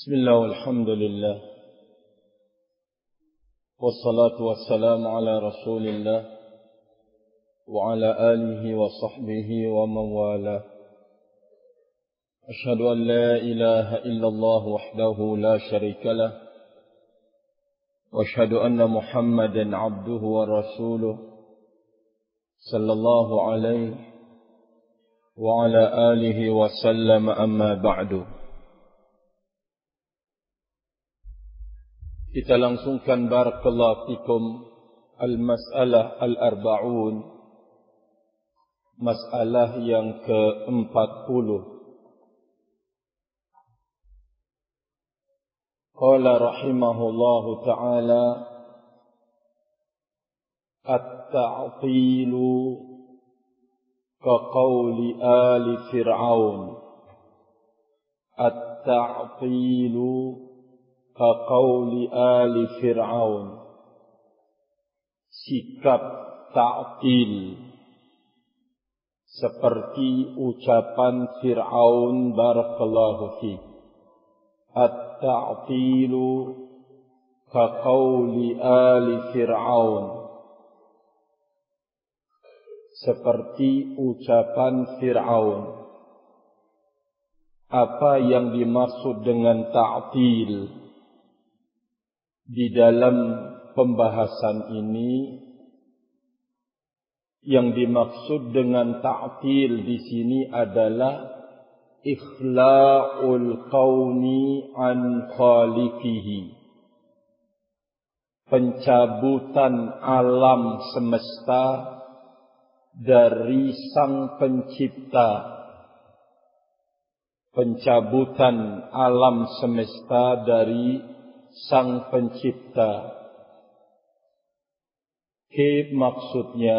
Bismillah walhamdulillah wassalatu wassalamu ala rasulillah wa ala alihi wa sahbihi wa man wala. Ashhadu an la ilaha illallah wahdahu la sharika lah wa ashhadu anna Muhammadan abduhu wa rasuluh sallallahu alaihi wa ala alihi wa sallam, amma ba'du. Kita langsungkan barakallahu fikum al-mas'alah al-arba'un, masalah yang ke-40. Qala rahimahullahu ta'ala at-ta'tilu ka qawli ali fir'aun. At-ta'tilu kaqauli ali fir'aun, sikap ta'til seperti ucapan Fir'aun barakallahu fi. At-ta'tilu kaqauli ali fir'aun, seperti ucapan Fir'aun. Apa yang dimaksud dengan ta'til di dalam pembahasan ini? Yang dimaksud dengan ta'til di sini adalah ikhla'ul kauni an khaliqihi, pencabutan alam semesta dari sang pencipta. Pencabutan alam semesta dari sang pencipta. Maksudnya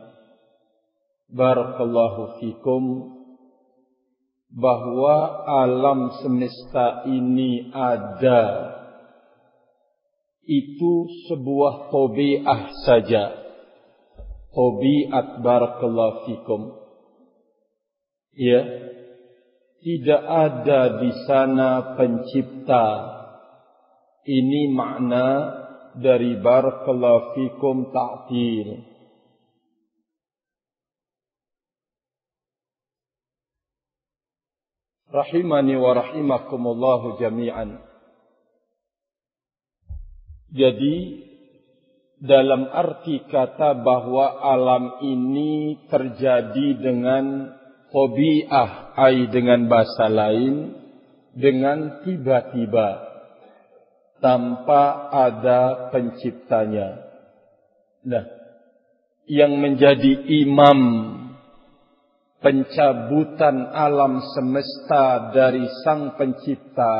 barakallahu fikum, bahwa alam semesta ini ada, itu sebuah tabi'ah saja. Tabi'at barakallahu fikum. Ya, tidak ada di sana pencipta. Ini makna dari barakallahu fikum ta'til. Rahimani wa rahimakumullahu jami'an. Jadi dalam arti kata bahwa alam ini terjadi dengan tabi'ah, ai dengan bahasa lain, dengan tiba-tiba, tanpa ada penciptanya. Nah, yang menjadi imam pencabutan alam semesta dari sang pencipta,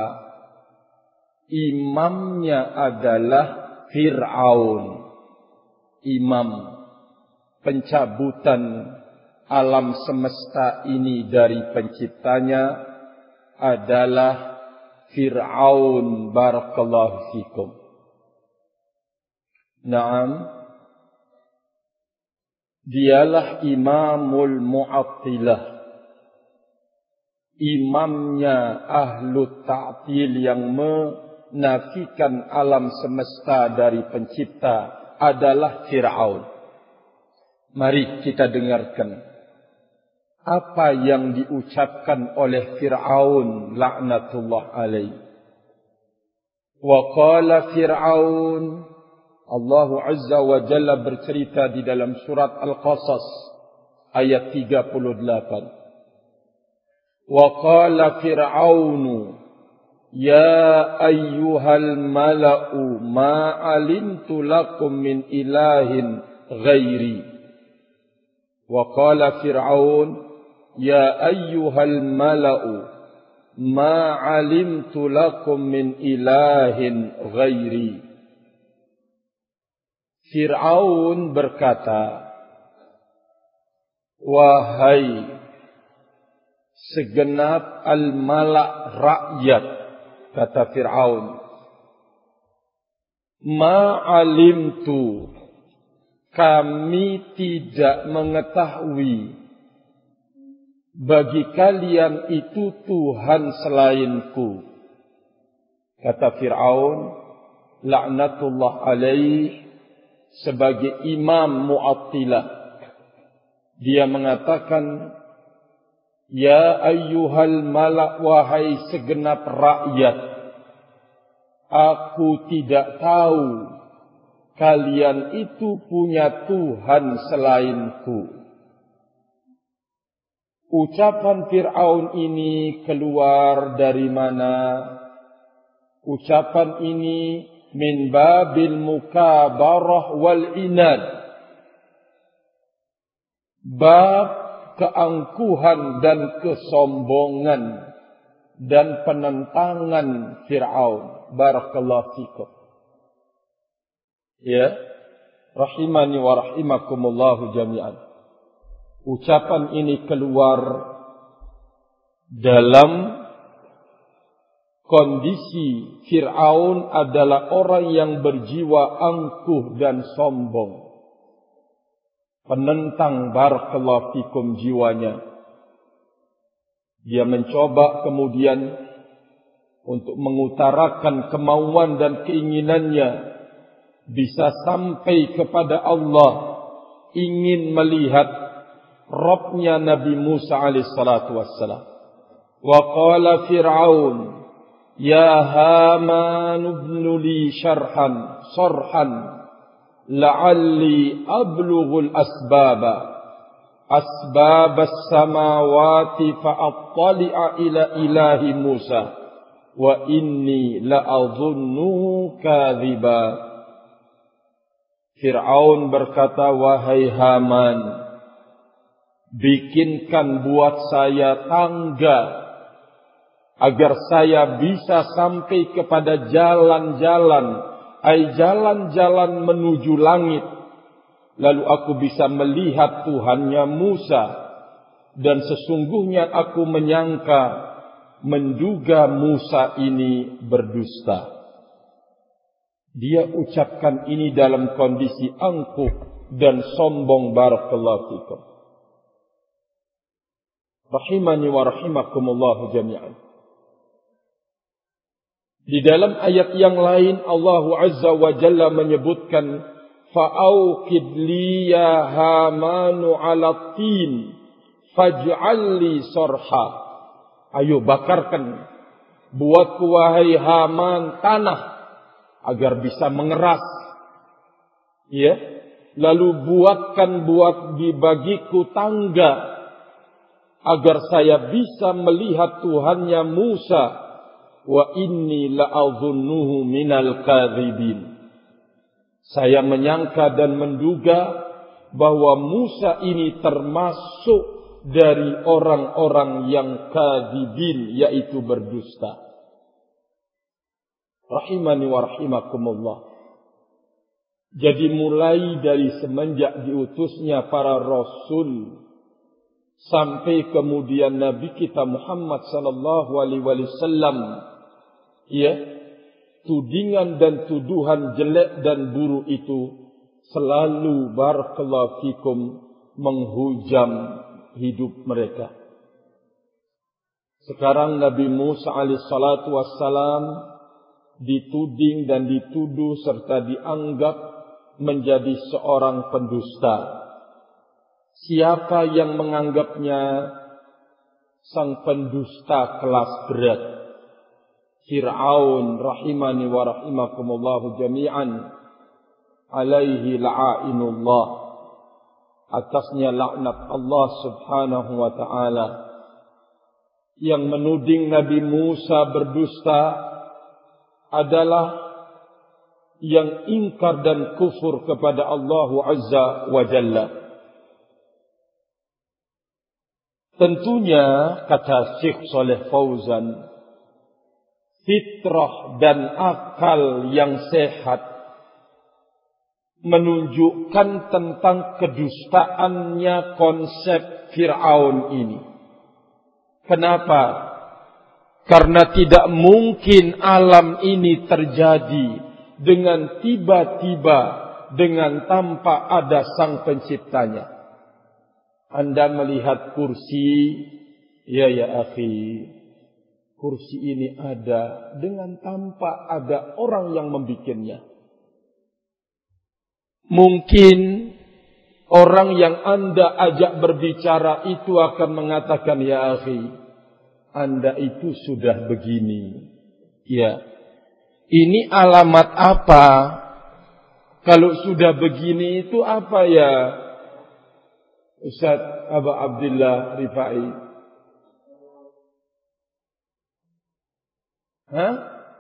imamnya adalah Fir'aun. Imam pencabutan alam semesta ini dari penciptanya adalah Fir'aun barakallahu fikum. Naam, dialah imamul mu'attilah, imamnya ahlu ta'til yang menafikan alam semesta dari pencipta adalah Fir'aun. Mari kita dengarkan apa yang diucapkan oleh Fir'aun laknatullah alaih. Wa qala Fir'aun, Allah Azza wa Jalla bercerita di dalam surat Al-Qasas ayat 38. Wa qala Fir'aunu ya ayyuhal mala'u ma alimtu lakum min ilahin ghairi. Wa qala Fir'aun ya ayyuhal mala'u ma alimtu lakum min ilahin ghairi. Fir'aun berkata, wahai segenap al-mala' rakyat, kata Fir'aun, ma alimtu, kami tidak mengetahui bagi kalian itu Tuhan selainku. Kata Fir'aun, laknatullah alaih, sebagai imam Mu'attilah. Dia mengatakan, ya ayyuhal malak, wahai segenap rakyat, aku tidak tahu kalian itu punya Tuhan selainku. Ucapan Fir'aun ini keluar dari mana? Ucapan ini min babil mukabarah wal inad. Bab keangkuhan dan kesombongan dan penentangan Fir'aun. Barakallahu fikum. Ya, rahimani wa rahimakumullahu jami'an. Ucapan ini keluar dalam kondisi Fir'aun adalah orang yang berjiwa angkuh dan sombong. Penentang barakallahu fikum jiwanya. Dia mencoba kemudian untuk mengutarakan kemauan dan keinginannya bisa sampai kepada Allah, ingin melihat Rabbnya Nabi Musa alaihissalatu wassalam. Wa qala Fir'aun, ya Haman ibn li sarhan la'alli ablughul asbab as-samawati fa'attali'a ila ilahi Musa wa inni la'adhunnu kadhiba. Fir'aun berkata, wahai Haman, bikinkan buat saya tangga agar saya bisa sampai kepada jalan-jalan, jalan-jalan menuju langit. Lalu aku bisa melihat Tuhannya Musa. Dan sesungguhnya aku menduga Musa ini berdusta. Dia ucapkan ini dalam kondisi angkuh dan sombong. Barakallahu fikum. Rahimani wa rahimakumullahu jami'an. Di dalam ayat yang lain Allah Azza wa Jalla menyebutkan, fa'auqid li ya Hamanu 'ala tin faj'al li sarha. Ayo bakarkan buatku wahai Haman tanah agar bisa mengeras. Ya, lalu buat bagiku tangga agar saya bisa melihat Tuhannya Musa. Wa inni la'adhunnuhu minal kadhibin. Saya menyangka dan menduga bahwa Musa ini termasuk dari orang-orang yang kadhibin, yaitu berdusta. Rahimani wa rahimakumullah. Jadi mulai dari semenjak diutusnya para rasul sampai kemudian Nabi kita Muhammad sallallahu alaihi wasallam, ya, tudingan dan tuduhan jelek dan buruk itu selalu barakallahu fikum menghujam hidup mereka. Sekarang Nabi Musa alaihi salatu wassalam dituding dan dituduh serta dianggap menjadi seorang pendusta. Siapa yang menganggapnya sang pendusta kelas berat? Fir'aun rahimani wa rahimakumullahu jami'an, alaihi la'inullah, atasnya laknat Allah subhanahu wa ta'ala, yang menuding Nabi Musa berdusta adalah yang ingkar dan kufur kepada Allah Azza wa Jalla. Tentunya, kata Syekh Saleh Fauzan, fitrah dan akal yang sehat menunjukkan tentang kedustaannya konsep Fir'aun ini. Kenapa? Karena tidak mungkin alam ini terjadi dengan tiba-tiba, dengan tanpa ada sang penciptanya. Anda melihat kursi, ya akhi, kursi ini ada dengan tanpa ada orang yang membikinnya. Mungkin orang yang Anda ajak berbicara itu akan mengatakan, ya akhi, Anda itu sudah begini. Ya, ini alamat apa? Kalau sudah begini itu apa ya? Ustaz Abu Abdullah Rifai. Hah?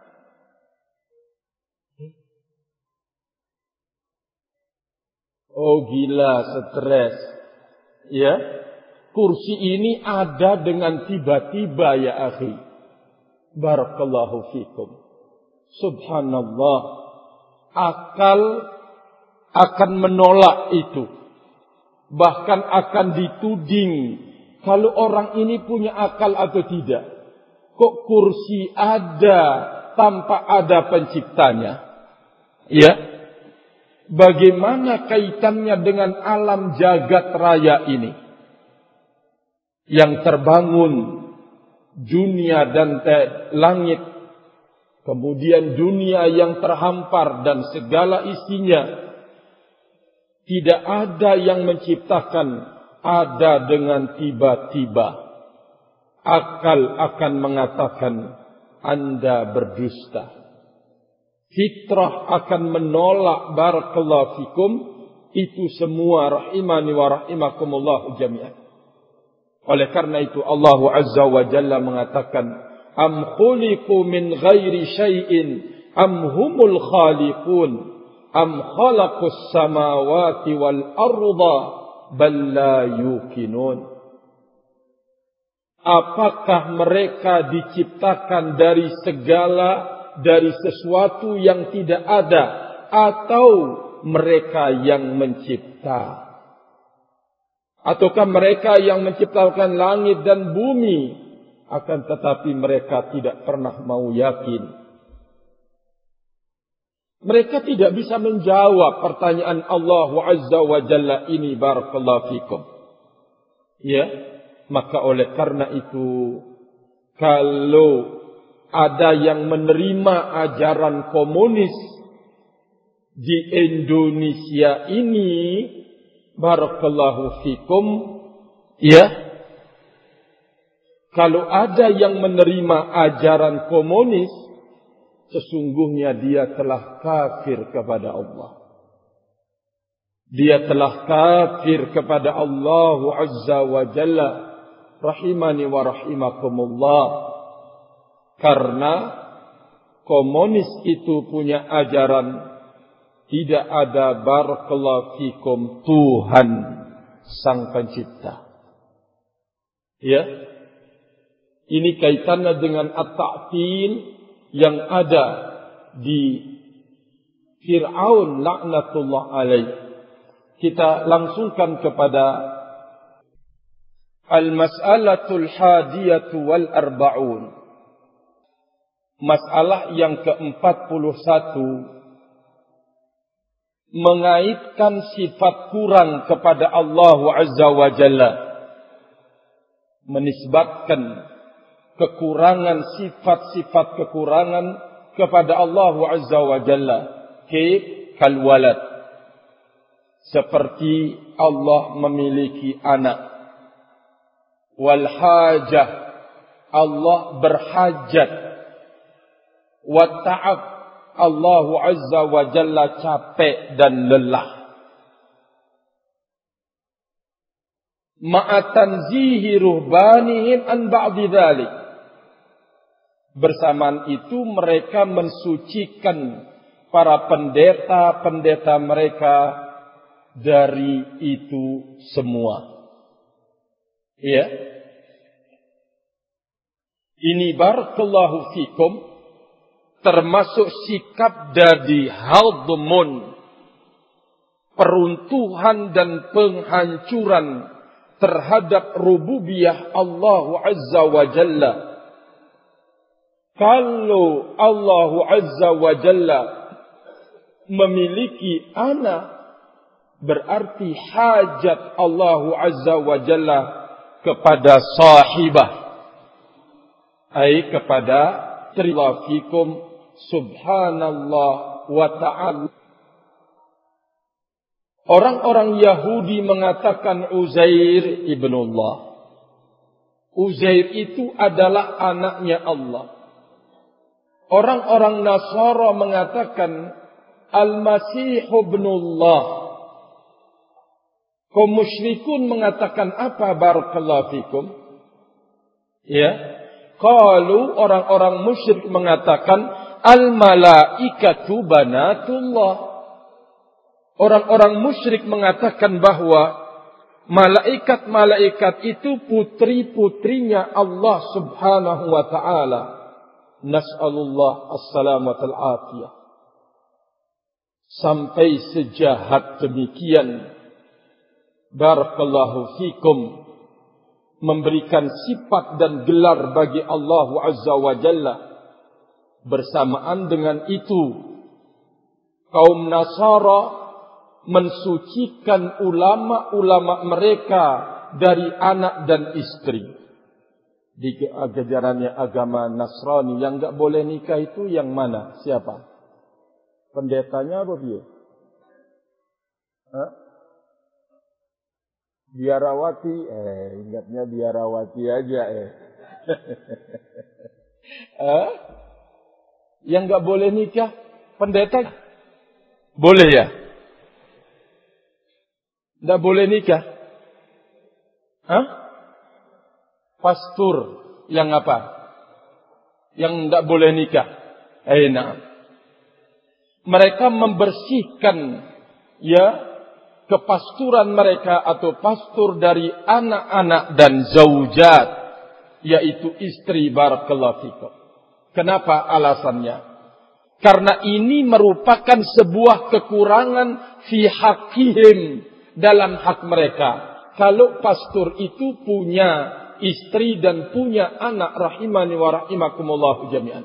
Oh gila, stres. Ya, kursi ini ada dengan tiba-tiba ya akhi. Barakallahu fikum. Subhanallah. Akal akan menolak itu. Bahkan akan dituding kalau orang ini punya akal atau tidak. Kok kursi ada tanpa ada penciptanya? Ya. Bagaimana kaitannya dengan alam jagat raya ini? Yang terbangun dunia dan langit. Kemudian dunia yang terhampar dan segala isinya. Tidak ada yang menciptakan, ada dengan tiba-tiba. Akal akan mengatakan Anda berdusta. Fitrah akan menolak, barakallahu fikum, itu semua rahimani wa rahimakumullah jami'an. Oleh karena itu Allah Azza wa Jalla mengatakan, am khuliqu min ghairi syai'in am humul khaliqun am khalaqus samawati wal arda bal la yuqinun. Apakah mereka diciptakan dari sesuatu yang tidak ada, atau mereka yang mencipta? Ataukah mereka yang menciptakan langit dan bumi, akan tetapi mereka tidak pernah mau yakin? Mereka tidak bisa menjawab pertanyaan Allah Azza wa Jalla ini, barakallahu fikum. Ya, maka oleh karena itu, kalau ada yang menerima ajaran komunis di Indonesia ini, barakallahu fikum, ya, kalau ada yang menerima ajaran komunis, sesungguhnya dia telah kafir kepada Allah. Dia telah kafir kepada Allah Azza wa Jalla, rahimani wa rahimakumullah. Karena komunis itu punya ajaran tidak ada, barakallahu fikum, Tuhan Sang Pencipta. Ya. Ini kaitannya dengan at-ta'til yang ada di Fir'aun laknatullah alaih. Kita langsungkan kepada al-mas'alatul hadiyatu wal arba'un. Masalah yang ke-41, mengaitkan sifat kurang kepada Allah Azza wa Jalla, menisbatkan kekurangan, sifat-sifat kekurangan kepada Allah Azza wa Jalla. Kal walad, seperti Allah memiliki anak. Wal hajah, Allah berhajat. Wa ta'ab, Allah Azza wa Jalla capek dan lelah. Ma'a tanzihi ruhbanihim an ba'di dhalik. Bersamaan itu mereka mensucikan para pendeta-pendeta mereka dari itu semua. Ya. Ini barakallahu fikum termasuk sikap dari hadmun, peruntuhan dan penghancuran terhadap rububiyah Allah Azza wa Jalla. Kalau Allah Azza wa Jalla memiliki anak, berarti hajat Allah Azza wa Jalla kepada sahibah. Ai kepada trilafikum subhanallah wa ta'ala. Orang-orang Yahudi mengatakan Uzair ibnullah. Uzair itu adalah anaknya Allah. Orang-orang Nasara mengatakan Al-Masih ibnullah. Kaum musyrikun mengatakan apa barakallahu fikum? Ya. Qalu orang-orang musyrik mengatakan al-malaikatu banatullah. Orang-orang musyrik mengatakan bahwa malaikat-malaikat itu putri-putrinya Allah Subhanahu wa taala. Nas'alullah as-salamatal afiyah. Sampai sejahat demikian barakallahu fikum memberikan sifat dan gelar bagi Allah Azza wa Jalla. Bersamaan dengan itu kaum Nasara mensucikan ulama-ulama mereka dari anak dan istri. Di ajarannya agama Nasrani yang enggak boleh nikah itu yang mana? Siapa? Pendetanya apa dia? Biarawati, ingatnya biarawati aja Yang enggak boleh nikah pendeta boleh ya? Enggak boleh nikah? Pastur yang apa? Yang enggak boleh nikah. Nah. Mereka membersihkan ya kepasturan mereka atau pastur dari anak-anak dan zaujat, yaitu istri barakallahu fikum. Kenapa alasannya? Karena ini merupakan sebuah kekurangan fi haqqihim, dalam hak mereka. Kalau pastur itu punya istri dan punya anak rahimani wa rahimakumullah jami'an.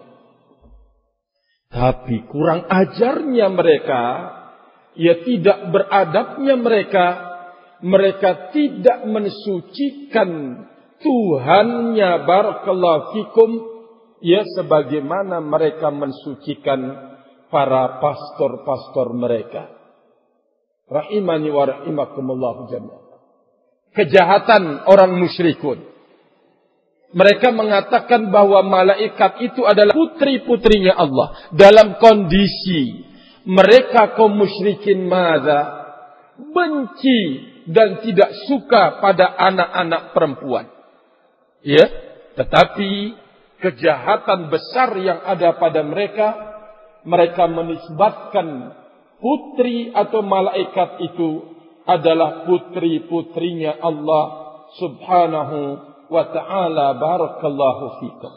Tapi kurang ajarnya mereka, ya tidak beradabnya mereka tidak mensucikan Tuhannya barakallahu fikum, ya sebagaimana mereka mensucikan para pastor-pastor mereka. Rahimani wa rahimakumullah jami'an. Kejahatan orang musyrikun. Mereka mengatakan bahwa malaikat itu adalah putri-putrinya Allah. Dalam kondisi mereka kaum musyrikin benci dan tidak suka pada anak-anak perempuan. Ya, tetapi kejahatan besar yang ada pada mereka menisbatkan putri atau malaikat itu adalah putri-putrinya Allah Subhanahu wa ta'ala barakallahu fikum.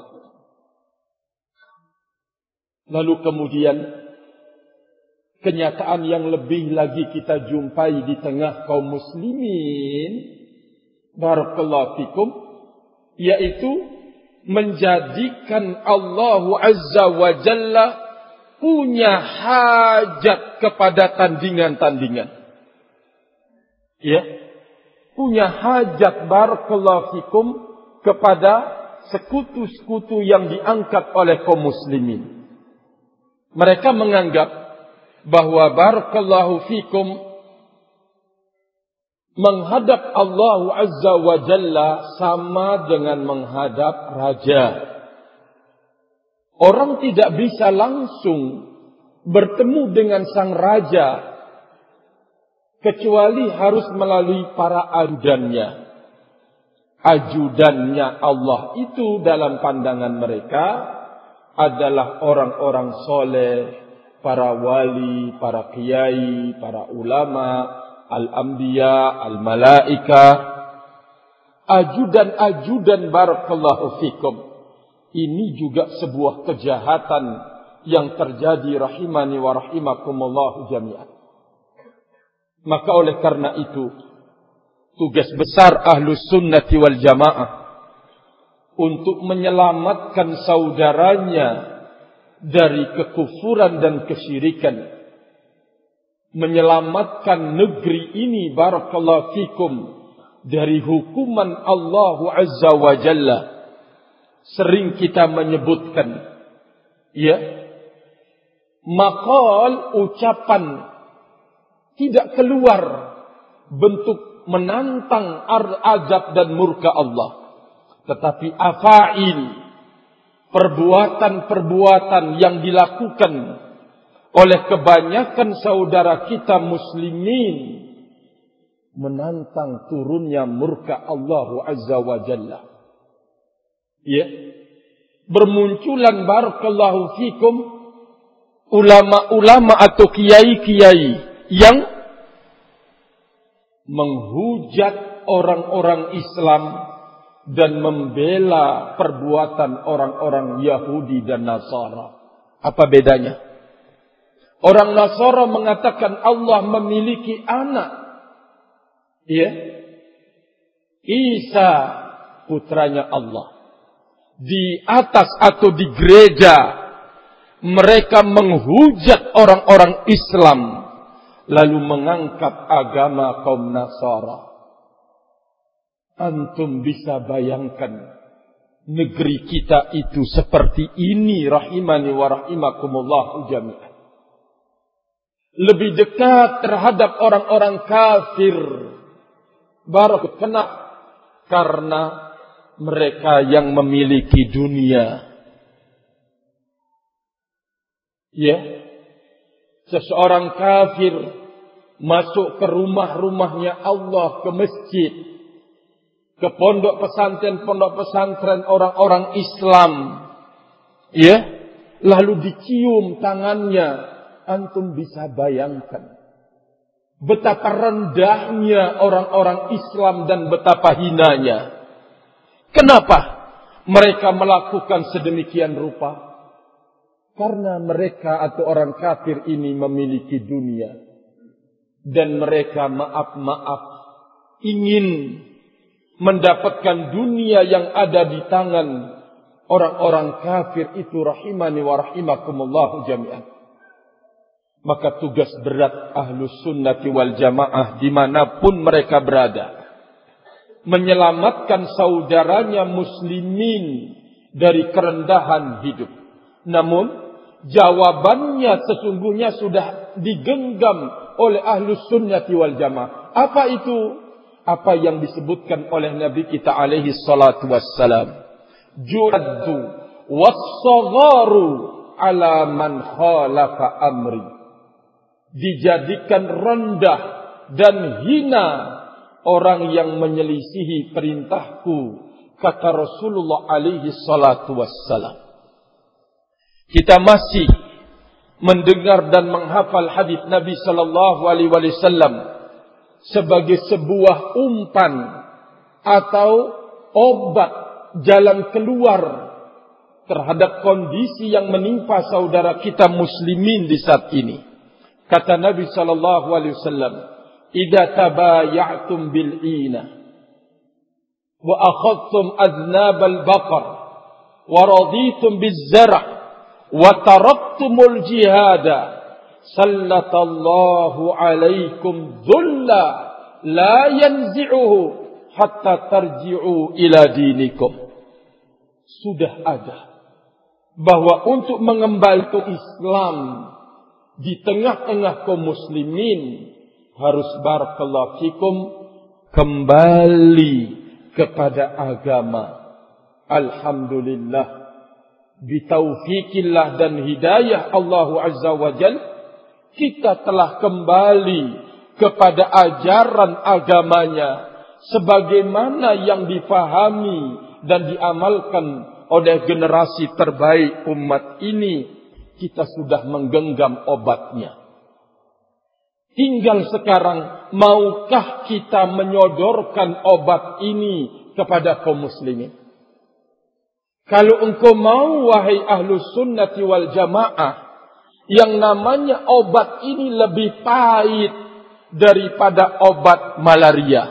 Lalu kemudian kenyataan yang lebih lagi kita jumpai di tengah kaum muslimin barakallahu fikum, yaitu menjadikan Allah Azza wa Jalla punya hajat kepada tandingan-tandingan. Ya, punya hajat barakallahu fikum kepada sekutu-sekutu yang diangkat oleh kaum muslimin. Mereka menganggap bahwa barakallahu fikum menghadap Allah Azza wa Jalla sama dengan menghadap raja. Orang tidak bisa langsung bertemu dengan sang raja kecuali harus melalui para ajudannya. Ajudannya Allah itu dalam pandangan mereka adalah orang-orang soleh, para wali, para kiai, para ulama, al-anbiya, al-malaika. Ajudan-ajudan barakallahu fikum. Ini juga sebuah kejahatan yang terjadi rahimani wa rahimakumullah jami'an. Maka oleh karena itu, tugas besar Ahlus Sunnati wal Jamaah untuk menyelamatkan saudaranya dari kekufuran dan kesyirikan, menyelamatkan negeri ini barakallahu fikum dari hukuman Allah Azza wa Jalla, sering kita menyebutkan, ya, maqal, ucapan tidak keluar bentuk menantang azab dan murka Allah, tetapi afail, perbuatan-perbuatan yang dilakukan oleh kebanyakan saudara kita muslimin menantang turunnya murka Allah Azza wa Jalla. Ya, bermunculan barakallahu fikum ulama-ulama atau kiai-kiai yang menghujat orang-orang Islam dan membela perbuatan orang-orang Yahudi dan Nasara. Apa bedanya? Orang Nasara mengatakan Allah memiliki anak. Ya, Isa putranya Allah. Di atas atau di gereja mereka menghujat orang-orang Islam, lalu mengangkat agama kaum Nasara. Antum bisa bayangkan negeri kita itu seperti ini, rahimani wa rahimakumullah jami'an. Lebih dekat terhadap orang-orang kafir. Kenapa? Karena mereka yang memiliki dunia. Ya, seseorang kafir masuk ke rumah-rumahnya Allah, ke masjid, ke pondok pesantren orang-orang Islam, ya, lalu dicium tangannya. Antum bisa bayangkan betapa rendahnya orang-orang Islam dan betapa hinanya. Kenapa mereka melakukan sedemikian rupa? Karena mereka atau orang kafir ini memiliki dunia. Dan mereka maaf-maaf ingin mendapatkan dunia yang ada di tangan orang-orang kafir itu, rahimani wa rahimakumullahu jami'an. Maka tugas berat ahlus sunnati wal jamaah dimanapun mereka berada, menyelamatkan saudaranya muslimin dari kerendahan hidup. Namun jawabannya sesungguhnya sudah digenggam oleh ahlus sunnati wal jamaah. Apa itu? Apa yang disebutkan oleh Nabi kita alaihi salatu wassalam. Juraddu was-sagharu ala man khalafa amri. Dijadikan rendah dan hina orang yang menyelisihi perintahku, kata Rasulullah alaihi salatu wassalam. Kita masih mendengar dan menghafal hadis Nabi sallallahu alaihi wasallam sebagai sebuah umpan atau obat jalan keluar terhadap kondisi yang menimpa saudara kita muslimin di saat ini. Kata Nabi sallallahu alaihi wasallam, "Idza tabaya'tum bil 'ina wa akhadtum aznabal baqar wa raditum biz zar' wa taraktumul jihada, sallatallahu 'alaikum dhulla la yanzi'uhu hatta tarji'u ila dinikum." Sudah ada bahwa untuk mengembalikan Islam di tengah-tengah kaum muslimin harus barakallahu fikum kembali kepada agama. Alhamdulillah, bitaufikillah dan hidayah Allah Azza wa Jalla, kita telah kembali kepada ajaran agamanya sebagaimana yang difahami dan diamalkan oleh generasi terbaik umat ini. Kita sudah menggenggam obatnya. Tinggal sekarang, maukah kita menyodorkan obat ini kepada kaum muslimin? Kalau engkau mau, wahai ahlus sunnati wal jamaah, yang namanya obat ini lebih pahit daripada obat malaria.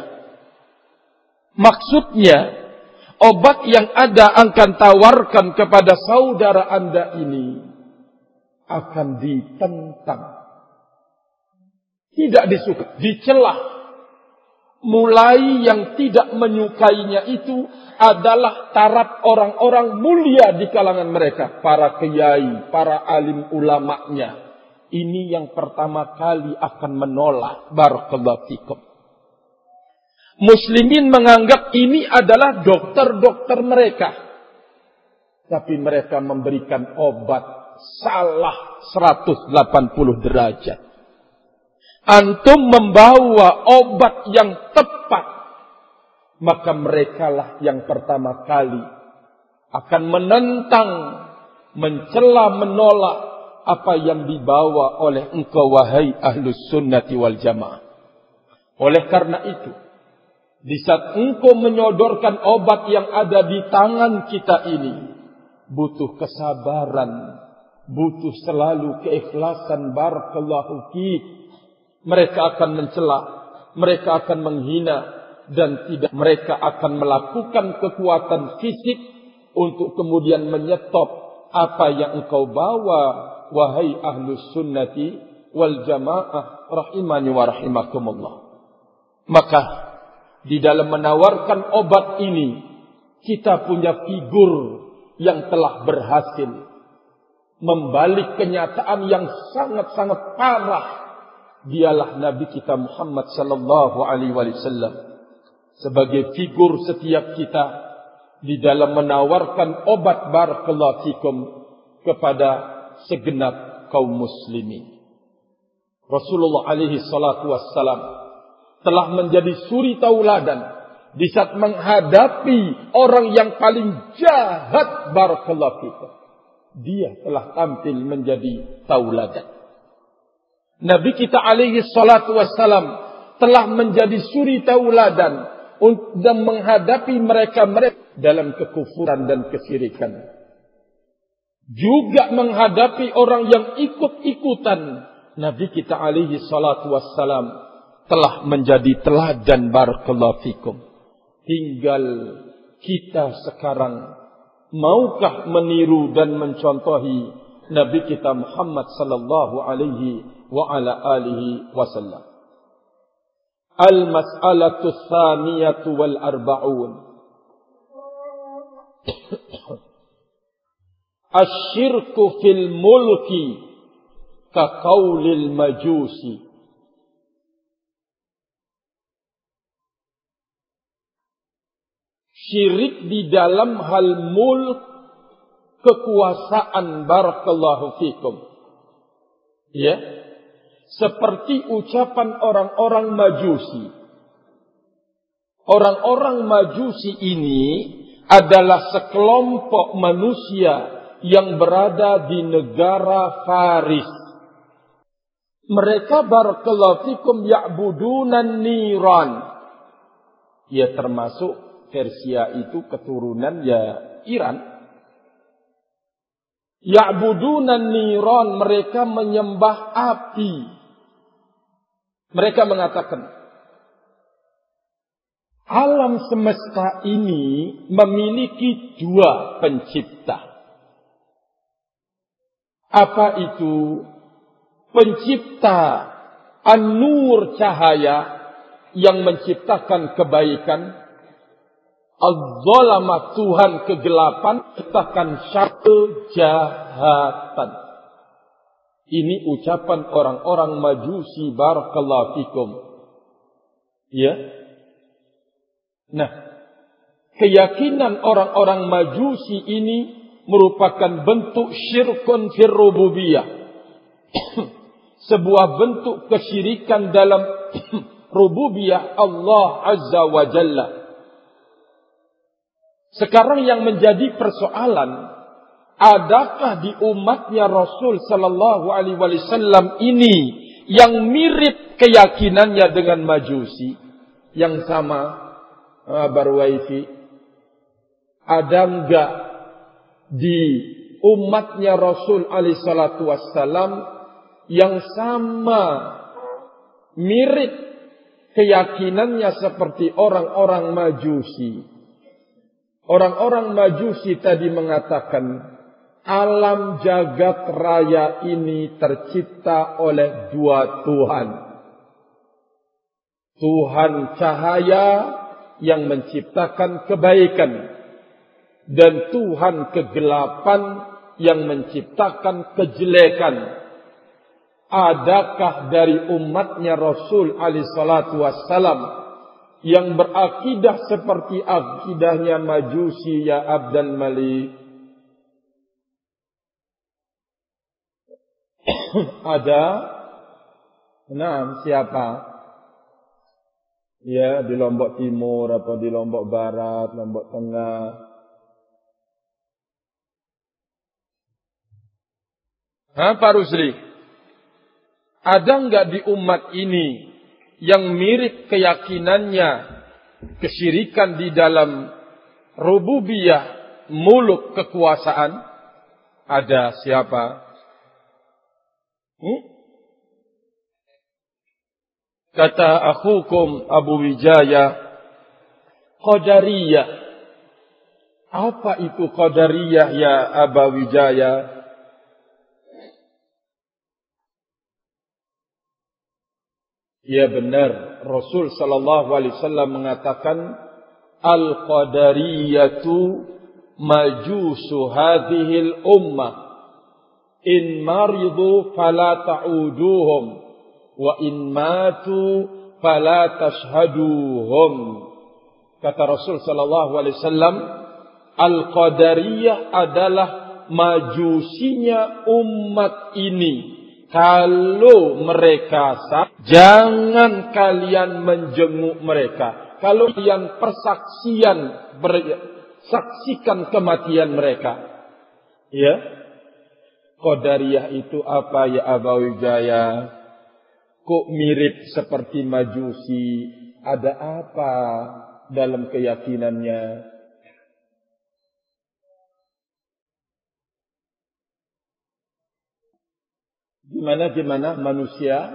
Maksudnya, obat yang ada akan tawarkan kepada saudara Anda ini akan ditentang, tidak disuka, dicelah mulai yang tidak menyukainya itu adalah taraf orang-orang mulia di kalangan mereka. Para kiai, para alim ulamanya. Ini yang pertama kali akan menolak. Barakallahu fikum. Muslimin menganggap ini adalah dokter-dokter mereka. Tapi mereka memberikan obat salah 180 derajat. Antum membawa obat yang tepat, maka merekalah yang pertama kali akan menentang, mencela, menolak apa yang dibawa oleh engkau wahai ahlus sunnati wal jamaah. Oleh karena itu, di saat engkau menyodorkan obat yang ada di tangan kita ini, butuh kesabaran, butuh selalu keikhlasan. Barakallahu fiik. Mereka akan mencela, mereka akan menghina, dan tidak mereka akan melakukan kekuatan fisik untuk kemudian menyetop apa yang engkau bawa, wahai ahlus sunnati wal jamaah rahimani wa rahimakumullah. Maka di dalam menawarkan obat ini, kita punya figur yang telah berhasil membalik kenyataan yang sangat-sangat parah. Dialah Nabi kita Muhammad sallallahu alaihi wasallam sebagai figur setiap kita di dalam menawarkan obat barakallahu fikum kepada segenap kaum muslimin. Rasulullah alaihi salatu wassalam telah menjadi suri tauladan di saat menghadapi orang yang paling jahat barakallahu fikum. Dia telah tampil menjadi tauladan. Nabi kita alaihi salatu wassalam telah menjadi suri tauladan dan menghadapi mereka dalam kekufuran dan kesyirikan. Juga menghadapi orang yang ikut-ikutan. Nabi kita alaihi salatu wassalam telah menjadi teladan barakallahu fikum. Tinggal kita sekarang, maukah meniru dan mencontohi Nabi kita Muhammad sallallahu alaihi wa ala alihi wasallam. Al-mas'alatu tsaniyatu wal arba'un. Asyirku fil mulki ka qaulil majusi. Syirik di dalam hal mulk, kekuasaan barakallahu fikum. Ya. Seperti ucapan orang-orang Majusi. Orang-orang Majusi ini adalah sekelompok manusia yang berada di negara Faris. Mereka barakallahu fikum ya'budunan niran. Ya, termasuk Persia itu keturunan ya Iran. Ya'budunan niran, mereka menyembah api. Mereka mengatakan, alam semesta ini memiliki dua pencipta. Apa itu? Pencipta an-nur, cahaya yang menciptakan kebaikan. Az-zalama, Tuhan kegelapan, menciptakan kejahatan. Ini ucapan orang-orang Majusi barakallahu fikum. Ya. Nah, keyakinan orang-orang Majusi ini merupakan bentuk syirkun fir rububiyah. Sebuah bentuk kesyirikan dalam rububiyah Allah Azza wa Jalla. Sekarang yang menjadi persoalan, adakah di umatnya Rasul sallallahu alaihi wasallam ini yang mirip keyakinannya dengan Majusi? Yang sama, Barwaifi? Ada enggak di umatnya Rasul alaihi salatu wasallam yang sama mirip keyakinannya seperti orang-orang Majusi? Orang-orang Majusi tadi mengatakan, alam jagat raya ini tercipta oleh dua Tuhan. Tuhan cahaya yang menciptakan kebaikan, dan Tuhan kegelapan yang menciptakan kejelekan. Adakah dari umatnya Rasul alaihi salatu wassalam yang berakidah seperti akidahnya Majusi ya Abdul Malik? Ada? Nah, siapa? Ya, di Lombok Timur atau di Lombok Barat, Lombok Tengah. Pak Rusli, ada enggak di umat ini yang mirip keyakinannya kesyirikan di dalam rububiyah, muluk, kekuasaan? Ada siapa? Kata akhukum Abu Wijaya, Qadariyah. Apa itu Qadariyah ya Abu Wijaya? Ya benar, Rasul sallallahu alaihi wasallam mengatakan al-qadariyatu majusu hadhil ummah in maridu fala ta'uduhum wa in matu fala tashhaduhum. Kata Rasul sallallahu alaihi wasallam, al-qadariyah adalah majusinya umat ini. Kalau mereka jangan kalian menjenguk mereka. Kalau kalian saksikan kematian mereka. Ya. Qadariyah itu apa ya Abu Wijaya? Kok mirip seperti Majusi? Ada apa dalam keyakinannya? Gimana manusia?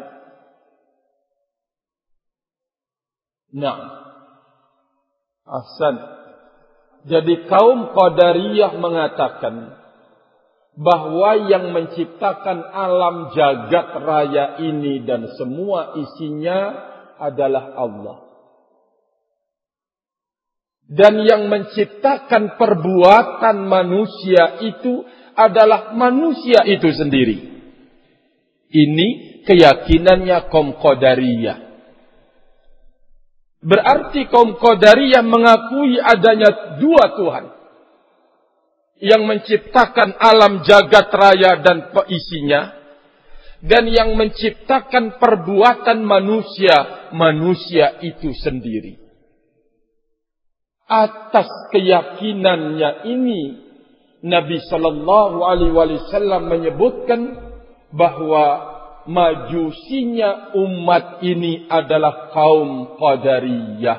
Nah, ahsan. Jadi kaum Qadariyah mengatakan bahwa yang menciptakan alam jagat raya ini dan semua isinya adalah Allah. Dan yang menciptakan perbuatan manusia itu adalah manusia itu sendiri. Ini keyakinannya kaum Qadariyah. Berarti kaum Qadariyah mengakui adanya dua Tuhan. Yang menciptakan alam jagat raya dan isinya. Dan yang menciptakan perbuatan manusia itu sendiri. Atas keyakinannya ini, Nabi sallallahu alaihi wasallam menyebutkan bahwa majusinya umat ini adalah kaum Qadariyah.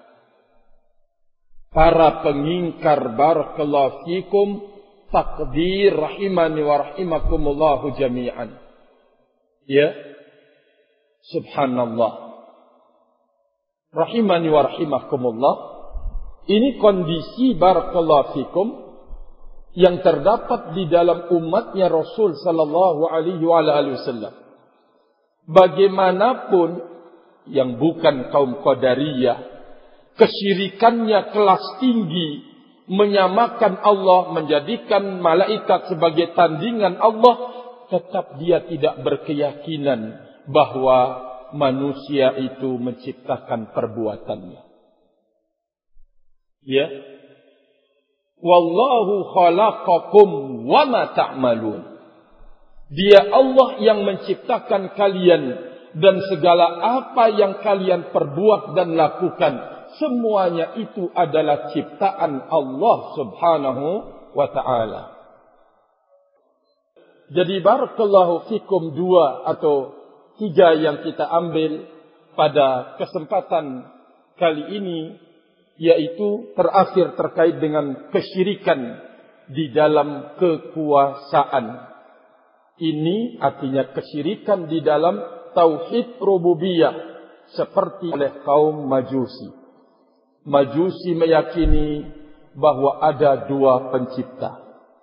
Para pengingkar barakallahu fikum takdir rahimani wa rahimakumullahu jami'an. Ya. Subhanallah. Rahimani wa rahimakumullah. Ini kondisi barakallahu fikum yang terdapat di dalam umatnya Rasul sallallahu alaihi wasallam. Bagaimanapun yang bukan kaum Qadariyah, kesyirikannya kelas tinggi, menyamakan Allah, menjadikan malaikat sebagai tandingan Allah, tetap dia tidak berkeyakinan bahwa manusia itu menciptakan perbuatannya. Ya. Wallahu khalaqakum wa ma ta'malun. Dia Allah yang menciptakan kalian dan segala apa yang kalian perbuat dan lakukan, semuanya itu adalah ciptaan Allah Subhanahu wa ta'ala. Jadi barakallahu fikum 2 atau 3 yang kita ambil pada kesempatan kali ini, yaitu terakhir terkait dengan kesyirikan di dalam kekuasaan. Ini artinya kesyirikan di dalam tauhid rububiyah seperti oleh kaum Majusi. Majusi meyakini bahwa ada 2 pencipta,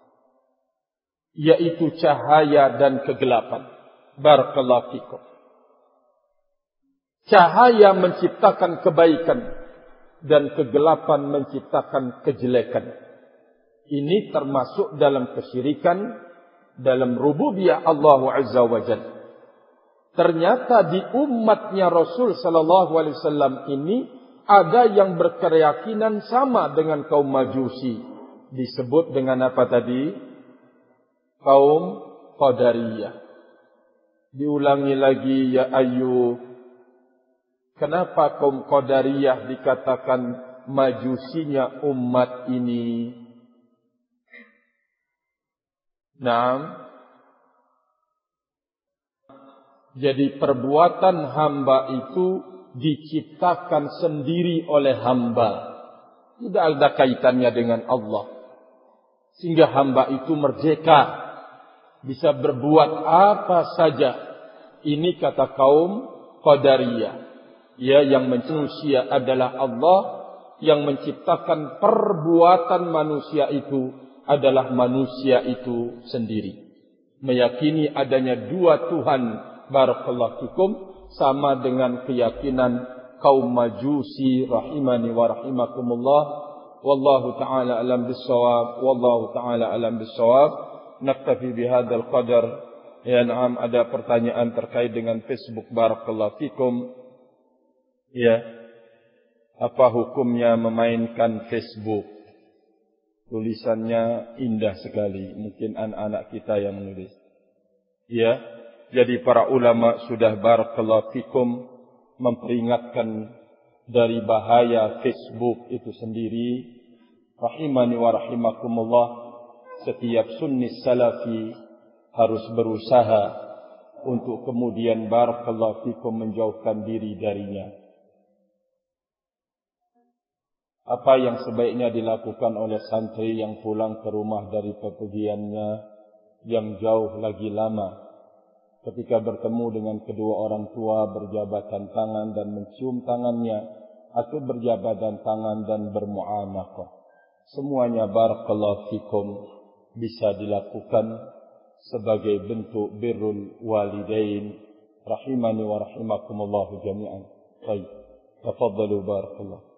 yaitu cahaya dan kegelapan. Barakallahu fikum. Cahaya menciptakan kebaikan dan kegelapan menciptakan kejelekan. Ini termasuk dalam kesyirikan dalam rububiyah Allah Azza wa Jalla. Ternyata di umatnya Rasul sallallahu alaihi wasallam ini ada yang berkeyakinan sama dengan kaum Majusi. Disebut dengan apa tadi? Kaum Qadariyah. Diulangi lagi, ya Ayyub. Kenapa kaum Qadariyah dikatakan majusinya umat ini? Naam. Jadi perbuatan hamba itu diciptakan sendiri oleh hamba. Tidak ada kaitannya dengan Allah. Sehingga hamba itu merdeka. Bisa berbuat apa saja. Ini kata kaum Qadariyah. Ya, yang manusia adalah Allah. Yang menciptakan perbuatan manusia itu adalah manusia itu sendiri. Meyakini adanya dua Tuhan. Barakallahu fikum. Sama dengan keyakinan kaum Majusi rahimani wa rahimakumullah. Wallahu ta'ala alam bissawab. Wallahu ta'ala alam bissawab. Naktafi bihadzal qadar. Ya na'am, ada pertanyaan terkait dengan Facebook. Barakallahu fikum. Ya. Apa hukumnya memainkan Facebook? Tulisannya indah sekali. Mungkin anak-anak kita yang menulis. Ya. Jadi para ulama sudah barakallahu fikum memperingatkan dari bahaya Facebook itu sendiri. Rahimani wa rahimakumullah. Setiap sunni salafi harus berusaha untuk kemudian barakallahu fikum menjauhkan diri darinya. Apa yang sebaiknya dilakukan oleh santri yang pulang ke rumah dari pepergiannya yang jauh lagi lama? Ketika bertemu dengan kedua orang tua, berjabatan tangan dan mencium tangannya, atau berjabatan tangan dan bermu'anaqah. Semuanya barakallahu fikum bisa dilakukan sebagai bentuk birrul walidain. Rahimani wa rahimakumullahu jami'an. Baik, tafadhalu barakallahu.